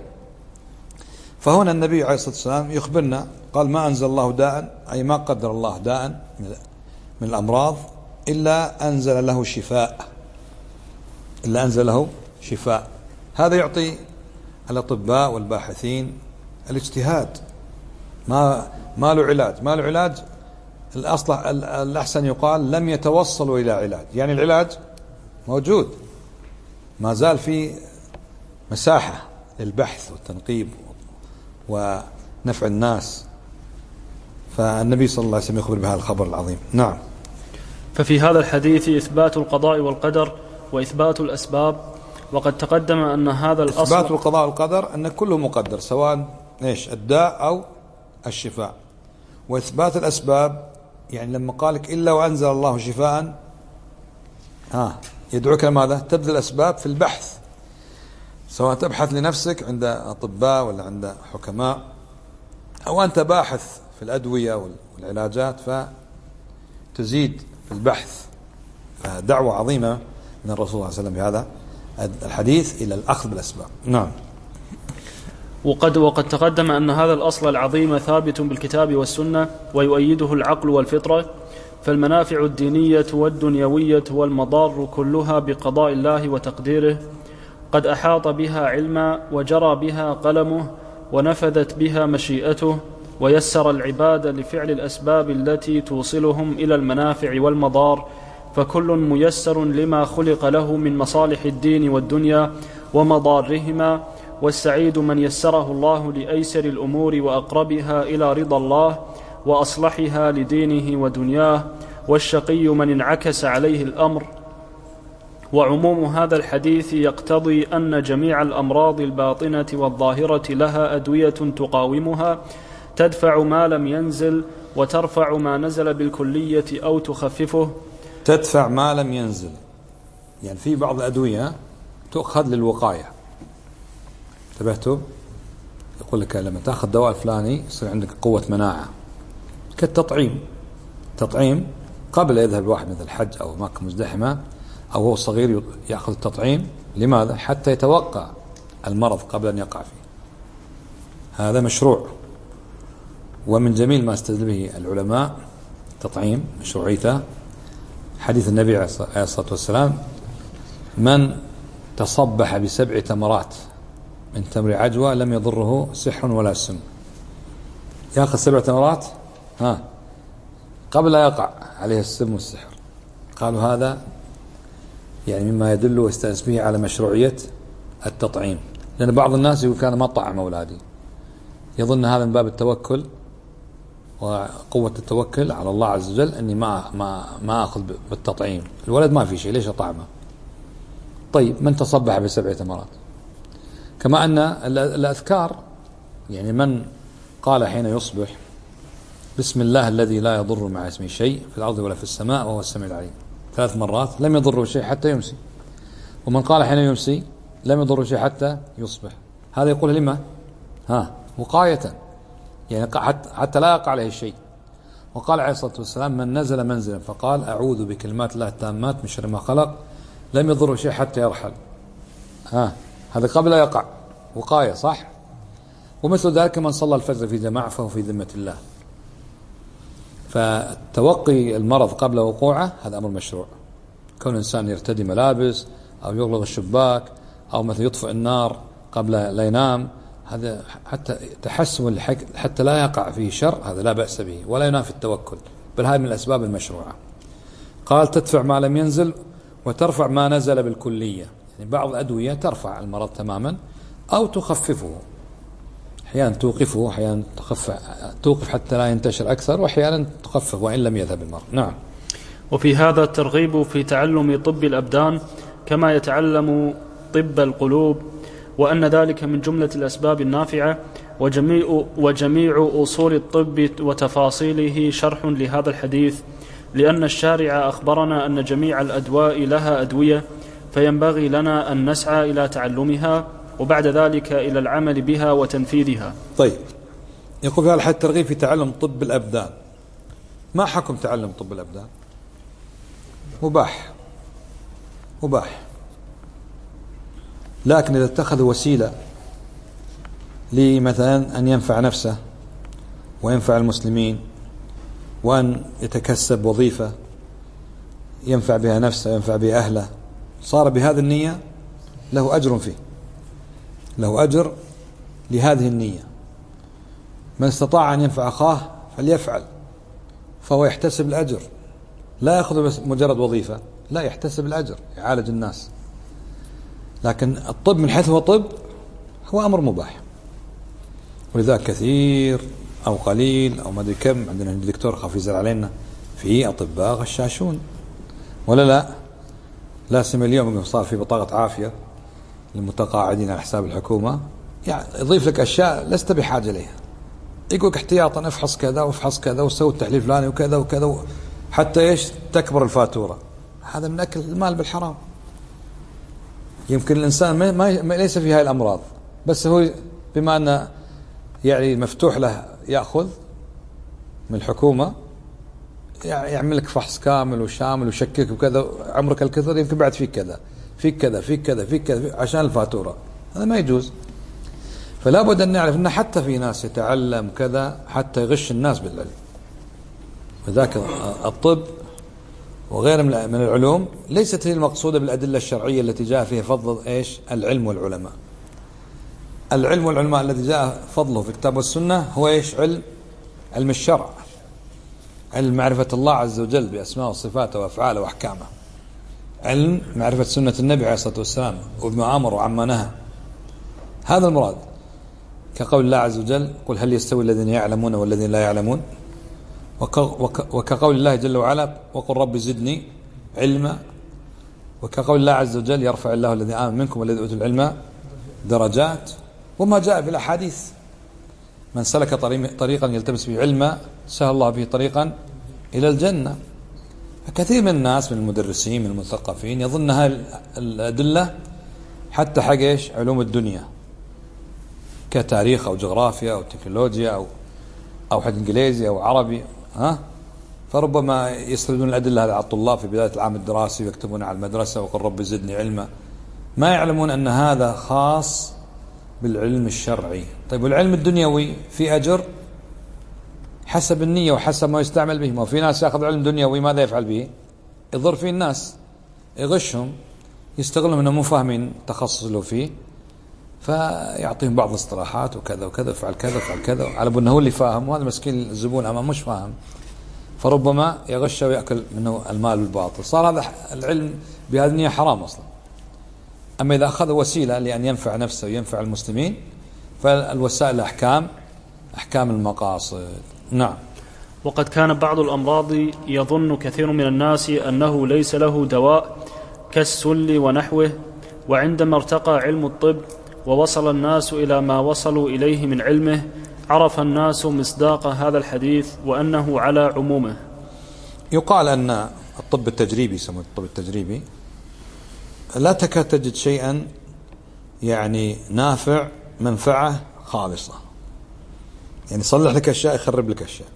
فهنا النبي عليه الصلاة والسلام يخبرنا، قال: ما أنزل الله داء، أي ما قدر الله داء من الأمراض إلا أنزل له شفاء، إلا أنزل له شفاء. هذا يعطي الأطباء والباحثين الاجتهاد. ما له علاج، ما له علاج. الأحسن يقال لم يتوصلوا إلى علاج، يعني العلاج موجود، ما زال في مساحة للبحث والتنقيب ونفع الناس. فالنبي صلى الله عليه وسلم يخبر بهذا الخبر العظيم. نعم. ففي هذا الحديث إثبات القضاء والقدر وإثبات الأسباب، وقد تقدم أن هذا الأصل إثبات القضاء والقدر أن كله مقدر سواء الداء أو الشفاء. وإثبات الأسباب يعني لما قالك إلا وأنزل الله شفاء يدعوك لماذا؟ تبذل الأسباب في البحث، سواء تبحث لنفسك عند أطباء ولا عند حكماء، أو أنت باحث في الأدوية والعلاجات فتزيد في البحث. فدعوة عظيمة من الرسول صلى الله عليه وسلم بهذا الحديث إلى الأخذ بالأسباب. نعم. وقد تقدم أن هذا الأصل العظيم ثابت بالكتاب والسنة ويؤيده العقل والفطرة، فالمنافع الدينية والدنيوية والمضار كلها بقضاء الله وتقديره، قد أحاط بها علما وجرى بها قلمه ونفذت بها مشيئته، ويسر العباد لفعل الأسباب التي توصلهم إلى المنافع والمضار، فكل ميسر لما خلق له من مصالح الدين والدنيا ومضارهما، والسعيد من يسره الله لأيسر الأمور وأقربها إلى رضا الله وأصلحها لدينه ودنياه، والشقي من انعكس عليه الأمر. وعموم هذا الحديث يقتضي أن جميع الأمراض الباطنة والظاهرة لها أدوية تقاومها، تدفع ما لم ينزل وترفع ما نزل بالكلية أو تخففه. تدفع ما لم ينزل، يعني في بعض الأدوية تؤخذ للوقاية. انتبهتوا؟ يقول لك لما تأخذ دواء الفلاني يصير عندك قوة مناعة، كالتطعيم. تطعيم قبل يذهب الواحد مثل الحج أو أماكن مزدحمة أو هو صغير يأخذ التطعيم. لماذا؟ حتى يتوقع المرض قبل أن يقع فيه. هذا مشروع، ومن جميل ما استدل به العلماء التطعيم مشروعيته حديث النبي عليه الصلاة والسلام: من تصبح ب7 تمرات من تمر عجوة لم يضره سحر ولا سم. يأخذ 7 تمرات قبل لا يقع عليه السم والسحر. قالوا هذا يعني مما يدل ويستأنس به على مشروعية التطعيم، لأن بعض الناس يقول كان ما طعم أولادي، يظن هذا من باب التوكل وقوة التوكل على الله عز وجل، أني ما أخذ بالتطعيم، الولد ما في شيء ليش أطعمه. طيب من تصبح ب7 تمرات. كما أن الأذكار، يعني من قال حين يصبح بسم الله الذي لا يضر مع اسمه شيء في الأرض ولا في السماء وهو السميع العليم 3 مرات لم يضره شيء حتى يمسي، ومن قال حين يمسي لم يضره شيء حتى يصبح. هذا يقول لما وقاية، يعني حتى لا يقع عليه شيء. وقال عليه الصلاة والسلام: من نزل منزلا فقال أعوذ بكلمات الله التامات من شر ما خلق لم يضره شيء حتى يرحل. هذا قبل لا يقع، وقاية صح. ومثل ذلك من صلى الفجر في جماعة فهو في ذمة الله. فتوقي المرض قبل وقوعه هذا أمر مشروع. كون الإنسان يرتدي ملابس أو يغلق الشباك أو مثل يطفئ النار قبل لا ينام، هذا حتى تحسن حتى لا يقع فيه شر، هذا لا بأس به ولا ينافي التوكل، بل هذه من الأسباب المشروعة. قال: تدفع ما لم ينزل وترفع ما نزل بالكلية، يعني بعض الأدوية ترفع المرض تماما أو تخففه، أحيانا توقفه، أحيانا توقف حتى لا ينتشر أكثر، وأحيانا تخفف وإن لم يذهب المرض. نعم. وفي هذا الترغيب في تعلم طب الأبدان كما يتعلم طب القلوب، وأن ذلك من جملة الأسباب النافعة، وجميع أصول الطب وتفاصيله شرح لهذا الحديث، لأن الشارع أخبرنا أن جميع الأدواء لها أدوية، فينبغي لنا أن نسعى إلى تعلمها وبعد ذلك إلى العمل بها وتنفيذها. طيب، يقول في هذا الحديث الترغيب في تعلم طب الأبدان. ما حكم تعلم طب الأبدان؟ مباح، لكن إذا اتخذ وسيلة لمثلا أن ينفع نفسه وينفع المسلمين، وأن يتكسب وظيفة ينفع بها نفسه وينفع بها أهله، صار بهذه النية له أجر فيه، له أجر لهذه النية. من استطاع أن ينفع أخاه فليفعل، فهو يحتسب الأجر، لا يأخذ بس مجرد وظيفة، لا، يحتسب الأجر، يعالج الناس. لكن الطب من حيث هو طب هو أمر مباح، ولذلك كثير أو قليل أو ما أدري كم، عندنا دكتور خاف يزعل علينا، في أطباء غشاشون ولا لا؟ لا سيما اليوم صار في بطاقة عافية للمتقاعدين على حساب الحكومة، يعني يضيف لك أشياء لست بحاجة إليها، يقولك احتياطا افحص كذا وافحص كذا وسوي التحليل الفلاني وكذا وكذا، حتى ايش تكبر الفاتورة. هذا من أكل المال بالحرام. يمكن الإنسان ما ليس في هاي الأمراض، بس هو بما أنه يعني مفتوح له يأخذ من الحكومة، يعني يعمل لك فحص كامل وشامل وشكك وكذا، عمرك الكثر يمكن بعد فيك كذا فيك كذا فيك كذا فيك كذا عشان الفاتورة. هذا ما يجوز. فلا بد أن نعرف أن حتى في ناس يتعلم كذا حتى يغش الناس بالعلم. وذاك الطب وغيره من العلوم ليست هي المقصودة بالأدلة الشرعية التي جاء فيها فضل إيش؟ العلم والعلماء. العلم والعلماء الذي جاء فضله في الكتاب والسنة هو إيش؟ علم الشرع، علم معرفة الله عز وجل بأسماء وصفاته وأفعاله وأحكامه، علم معرفة سنة النبي عليه الصلاة والسلام وبما أمر وعما نهى. هذا المراد، كقول الله عز وجل: قل هل يستوي الذين يعلمون والذين لا يعلمون، وكقول الله جل وعلا: وقل رب زدني علما، وكقول الله عز وجل: يرفع الله الذين آمنوا منكم والذين أوتوا العلم درجات، وما جاء في الأحاديث: من سلك طريقا يلتمس فيه علما سهل الله به طريقا إلى الجنة. كثير من الناس من المدرسين من المثقفين يظن هذه الأدلة حتى حق إيش؟ علوم الدنيا كتاريخ أو جغرافيا أو تكنولوجيا أو حق إنجليزي أو عربي، فربما يسردون الأدلة هذه على الطلاب في بداية العام الدراسي ويكتبون على المدرسة: وقل رب زدني علما. ما يعلمون أن هذا خاص بالعلم الشرعي. طيب والعلم الدنيوي في أجر حسب النية وحسب ما يستعمل به. ما في ناس يأخذ علم دنيوي ماذا يفعل به؟ يضر فيه الناس، يغشهم، يستغلهم أنهم مو فاهمين تخصص له فيه، فيعطيهم بعض الاصطلاحات وكذا وكذا، افعل كذا افعل كذا، على أنه هو اللي فاهم، وهذا مسكين الزبون أمام مش فاهم، فربما يغش ويأكل منه المال بالباطل. صار هذا العلم بهذه النية حرام أصلا. أما إذا أخذ وسيلة لأن ينفع نفسه وينفع المسلمين، فالوسائل أحكام المقاصد. نعم. وقد كان بعض الأمراض يظن كثير من الناس أنه ليس له دواء كالسل ونحوه، وعندما ارتقى علم الطب ووصل الناس إلى ما وصلوا إليه من علمه، عرف الناس مصداق هذا الحديث وأنه على عمومه. يقال أن الطب التجريبي، يسمونه الطب التجريبي، لا تكاد تجد شيئا يعني نافع منفعة خالصة، يعني يصلح لك أشياء يخرب لك أشياء.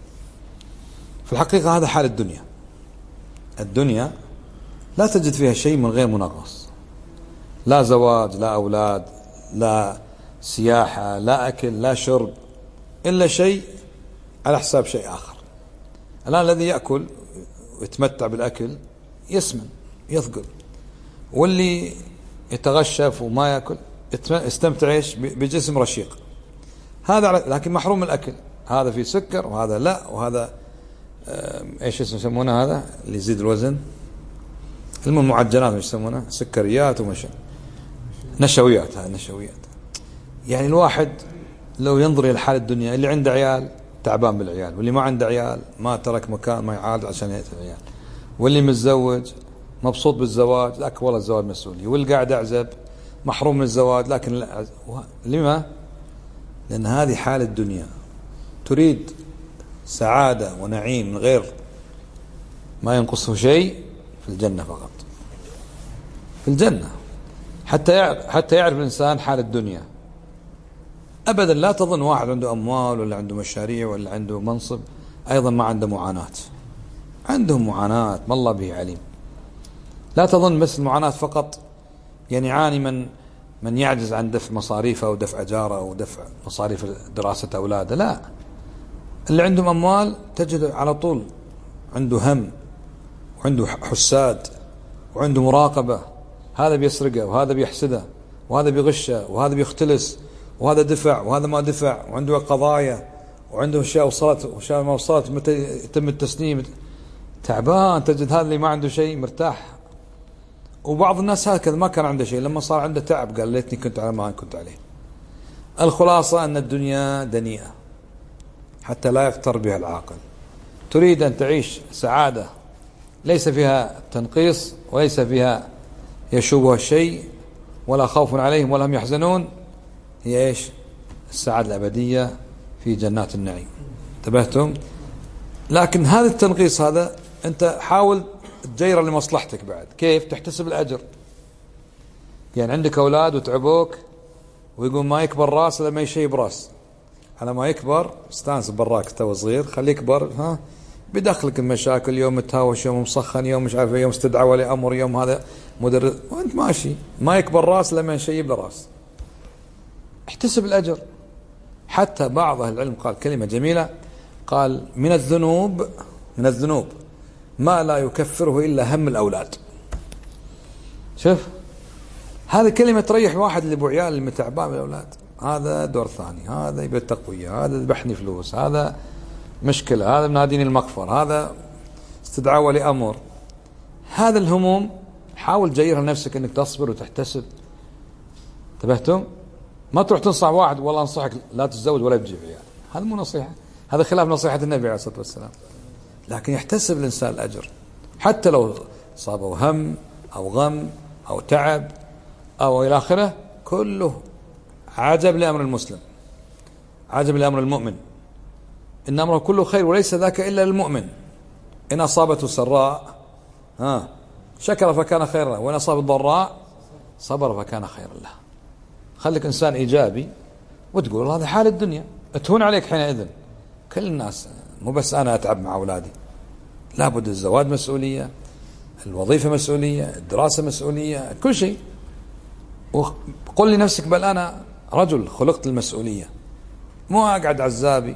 في الحقيقة هذا حال الدنيا. الدنيا لا تجد فيها شيء من غير منغص، لا زواج، لا أولاد، لا سياحة، لا أكل، لا شرب، إلا شيء على حساب شيء آخر. الآن الذي يأكل ويتمتع بالأكل يسمن يثقل، واللي يتغشف وما يأكل يستمتع بجسم رشيق. هذا لكن محروم الأكل. هذا فيه سكر وهذا لا، وهذا ايش يسمونه هذا اللي يزيد الوزن، المعجنات مش يسمونه سكريات ومش نشويات. هذه نشويات. يعني الواحد لو ينظر إلى حال الدنيا، اللي عنده عيال تعبان بالعيال، واللي ما عنده عيال ما ترك مكان ما يعاد عشان يأتي العيال، واللي متزوج مبسوط بالزواج لكن والله الزواج مسؤولية، واللي قاعد أعزب محروم من الزواج لكن لا. لما؟ لأن هذه حال الدنيا. تريد سعادة ونعيم من غير ما ينقصه شيء في الجنة فقط، في الجنة، حتى يعرف الإنسان حال الدنيا. أبدا لا تظن واحد عنده أموال ولا عنده مشاريع ولا عنده منصب أيضا ما عنده معاناة. عندهم معاناة ما الله به عليم. لا تظن بس المعاناة فقط يعني يعاني من يعجز عن دفع مصاريفه أو دفع أجاره أو دفع مصاريف دراسة أولاده. لا، اللي عندهم أموال تجد على طول عنده هم وعنده حساد وعنده مراقبة، هذا بيسرقه وهذا بيحسده وهذا بيغشه وهذا بيختلس وهذا دفع وهذا ما دفع، وعنده قضايا وعنده أشياء وصلت وأشياء ما وصلت، متى يتم التسليم. تعبان. تجد هذا اللي ما عنده شيء مرتاح. وبعض الناس هكذا ما كان عنده شيء، لما صار عنده تعب قال ليتني كنت على ما كنت عليه. الخلاصة أن الدنيا دنيئة حتى لا يغتر بها العاقل. تريد أن تعيش سعادة ليس فيها تنقيص وليس فيها يشوبها الشيء ولا خوف عليهم ولا هم يحزنون، هي إيش؟ السعادة الأبدية في جنات النعيم. انتبهتم؟ لكن هذا التنقيص هذا أنت حاول تجيره لمصلحتك بعد. كيف؟ تحتسب الأجر. يعني عندك أولاد وتعبوك ويقول ما يكبر راس لما يشيب راس، على ما يكبر استانس براك تو صغير خليه يكبر، ها بدخلك المشاكل، يوم متهاوش، يوم مسخن، يوم مش عارف، يوم استدعى ولي امر، يوم هذا مدرس، وانت ماشي ما يكبر راس لما يشيب له راس. احتسب الاجر. حتى بعض اهل العلم قال كلمه جميله، قال من الذنوب ما لا يكفره الا هم الاولاد. شوف هذه كلمه تريح واحد اللي ابو عيال اللي متعبان من الاولاد، هذا دور ثاني، هذا يبي التقويه، هذا ذبحني فلوس، هذا مشكلة، هذا مناديني المغفر، هذا استدعاء ولي أمر. هذا الهموم حاول تجيرها لنفسك انك تصبر وتحتسب. انتبهتم؟ ما تروح تنصح واحد والله انصحك لا تتزوج ولا تجيب عيال، هذا مو نصيحة، هذا خلاف نصيحة النبي عليه الصلاة والسلام. لكن يحتسب الإنسان الأجر حتى لو صابه هم أو غم أو تعب أو إلى آخره، كله عجب لأمر المسلم، عجب لأمر المؤمن، إن أمره كله خير وليس ذاك إلا للمؤمن. إن أصابته سراء شكر فكان خيرا له، وإن أصابته ضراء صبر فكان خيرا له. خليك إنسان إيجابي وتقول هذا حال الدنيا، تهون عليك حينئذ. كل الناس، مو بس أنا أتعب مع أولادي، لابد الزواج مسؤولية، الوظيفة مسؤولية، الدراسة مسؤولية، كل شيء. وقل لنفسك بل أنا رجل خلقت المسؤولية، مو أقعد عزابي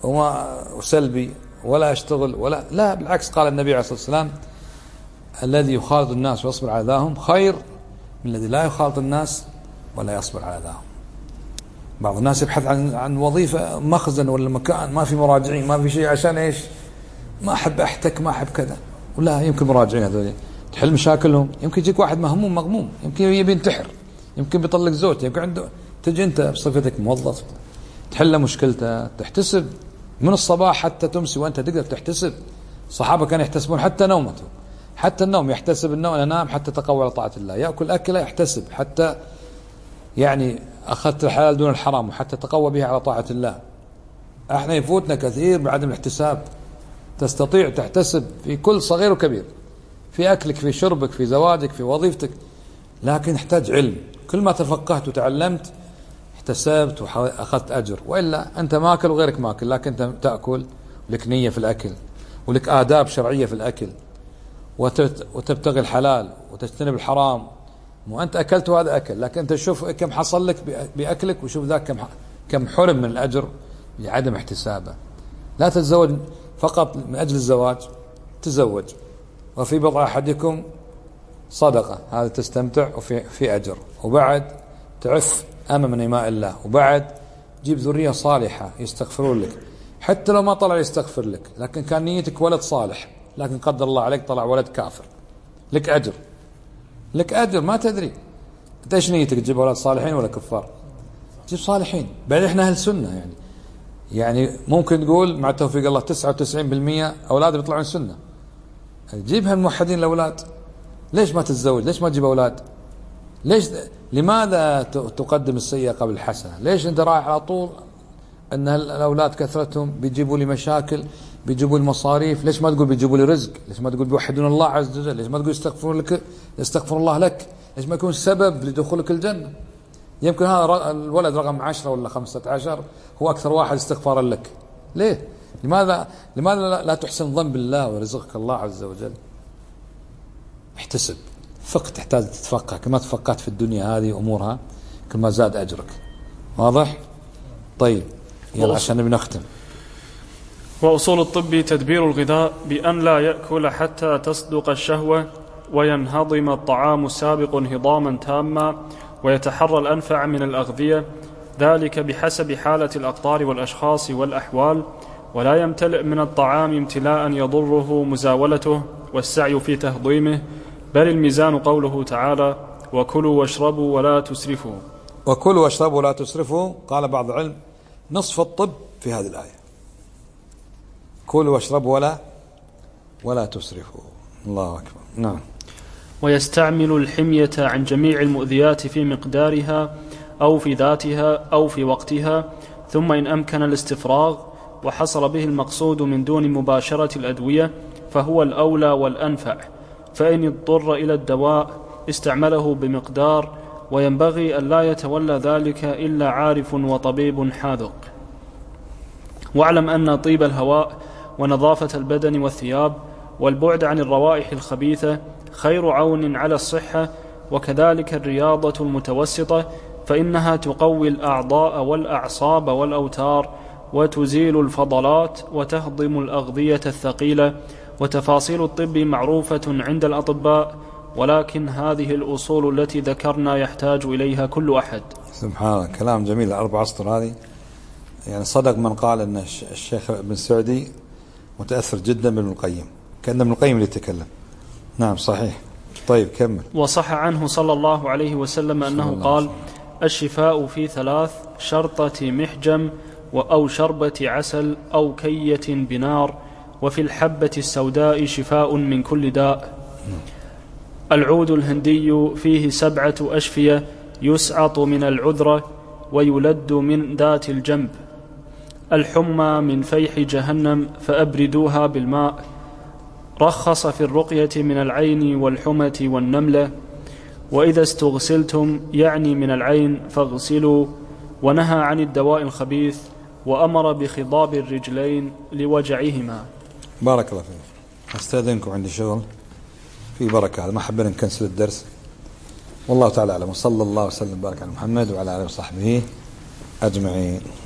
وسلبي ولا أشتغل ولا لا. بالعكس قال النبي عليه الصلاة والسلام الذي يخالط الناس ويصبر على ذاهم خير من الذي لا يخالط الناس ولا يصبر على ذاهم. بعض الناس يبحث عن وظيفة مخزن ولا مكان ما في مراجعين ما في شيء، عشان إيش؟ ما أحب أحتك، ما أحب كذا. ولا يمكن مراجعين هذول تحل مشاكلهم، يمكن يجيك واحد مهموم مغموم، يمكن يبي ينتحر، يمكن بيطلق زوجته، يمكن عنده، تجي أنت بصفتك موظف تحل مشكلته. تحتسب من الصباح حتى تمسي وأنت تقدر تحتسب. الصحابة كانوا يحتسبون حتى نومته، حتى النوم يحتسب النوم، أنا نام حتى تقوى على طاعة الله، يأكل أكله يحتسب حتى يعني أخذت الحلال دون الحرام وحتى تقوى بها على طاعة الله. احنا يفوتنا كثير بعدم الاحتساب. تستطيع تحتسب في كل صغير وكبير، في أكلك، في شربك، في زواجك، في وظيفتك، لكن يحتاج علم. كل ما تفقهت وتعلمت احتسبت وأخذت أجر. وإلا أنت ماكل وغيرك ماكل، لكن أنت تأكل ولك نية في الأكل ولك آداب شرعية في الأكل وتبتغي الحلال وتجتنب الحرام. مو أنت أكلت وهذا أكل، لكن أنت شوف كم حصل لك بأكلك وشوف ذاك كم حرم من الأجر لعدم احتسابه. لا تتزوج فقط من أجل الزواج، تزوج وفي بضع أحدكم صدقة، هذا تستمتع وفي أجر، وبعد تعف أمام نماء الله، وبعد جيب ذرية صالحة يستغفرون لك، حتى لو ما طلع يستغفر لك، لكن كان نيتك ولد صالح، لكن قدر الله عليك طلع ولد كافر، لك أجر، لك أجر. ما تدري أنت إيش نيتك، تجيب أولاد صالحين ولا كفار؟ تجيب صالحين. بعد إحنا أهل سنة، يعني ممكن تقول مع توفيق الله 99% أولاد بيطلعون سنة. جيبها الموحدين الأولاد. ليش ما تتزوج؟ ليش ما تجيب أولاد؟ لماذا تقدم السيئة قبل الحسنة؟ ليش أنت رايح على طول أن الأولاد كثرتهم بيجيبوا لي مشاكل، بيجيبوا لي مصاريف؟ ليش ما تقول بيجيبوا لي رزق؟ ليش ما تقول بيوحدون الله عز وجل؟ ليش ما تقول يستغفر الله لك؟ ليش ما يكون سبب لدخولك الجنة؟ يمكن هذا الولد رقم 10 ولا 15 هو أكثر واحد استغفارا لك. ليه؟ لماذا لا تحسن ظن بالله ورزقك الله عز وجل؟ احتسب. فقه تحتاج تتفقه، كما تفقهت في الدنيا هذه أمورها كل ما زاد أجرك. واضح؟ طيب يلا عشان نبي نختم. وأصول الطب تدبير الغذاء بأن لا يأكل حتى تصدق الشهوة وينهضم الطعام السابق انهضاما تاما، ويتحرى الأنفع من الأغذية، ذلك بحسب حالة الأقطار والأشخاص والأحوال، ولا يمتلئ من الطعام امتلاء يضره مزاولته والسعي في تهضيمه، بل الميزان قوله تعالى وكلوا واشربوا ولا تسرفوا. وكلوا واشربوا ولا تسرفوا، قال بعض العلم نصف الطب في هذه الآية، كلوا واشربوا ولا تسرفوا. الله أكبر. نعم. ويستعمل الحمية عن جميع المؤذيات في مقدارها أو في ذاتها أو في وقتها، ثم إن أمكن الاستفراغ وحصل به المقصود من دون مباشرة الأدوية فهو الأولى والأنفع، فإن اضطر إلى الدواء استعمله بمقدار، وينبغي أن لا يتولى ذلك إلا عارف وطبيب حاذق. واعلم أن طيب الهواء ونظافة البدن والثياب والبعد عن الروائح الخبيثة خير عون على الصحة، وكذلك الرياضة المتوسطة، فإنها تقوي الأعضاء والأعصاب والأوتار وتزيل الفضلات وتهضم الأغذية الثقيلة. وتفاصيل الطب معروفة عند الأطباء، ولكن هذه الأصول التي ذكرنا يحتاج إليها كل أحد. سبحان الله، كلام جميل. 4 أسطر هذه، يعني صدق من قال أن الشيخ ابن سعدي متأثر جدا بابن القيم، كأن ابن القيم اللي يتكلم. نعم صحيح. طيب كمل. وصح عنه صلى الله عليه وسلم أنه قال: الشفاء في 3: شرطة محجم أو شربة عسل أو كية بنار، وفي الحبة السوداء شفاء من كل داء. العود الهندي فيه 7 أشفية، يسعط من العذرة ويلد من ذات الجنب. الحمى من فيح جهنم فأبردوها بالماء. رخص في الرقية من العين والحمة والنملة. وإذا استغسلتم يعني من العين فاغسلوا. ونهى عن الدواء الخبيث، وأمر بخضاب الرجلين لوجعهما. بارك الله فيك. أستاذنكم، عندي شغل في بركة، هذا ما حبينا نكنسل الدرس. والله تعالى أعلم، وصلى الله وسلم وبارك على محمد وعلى آله وصحبه أجمعين.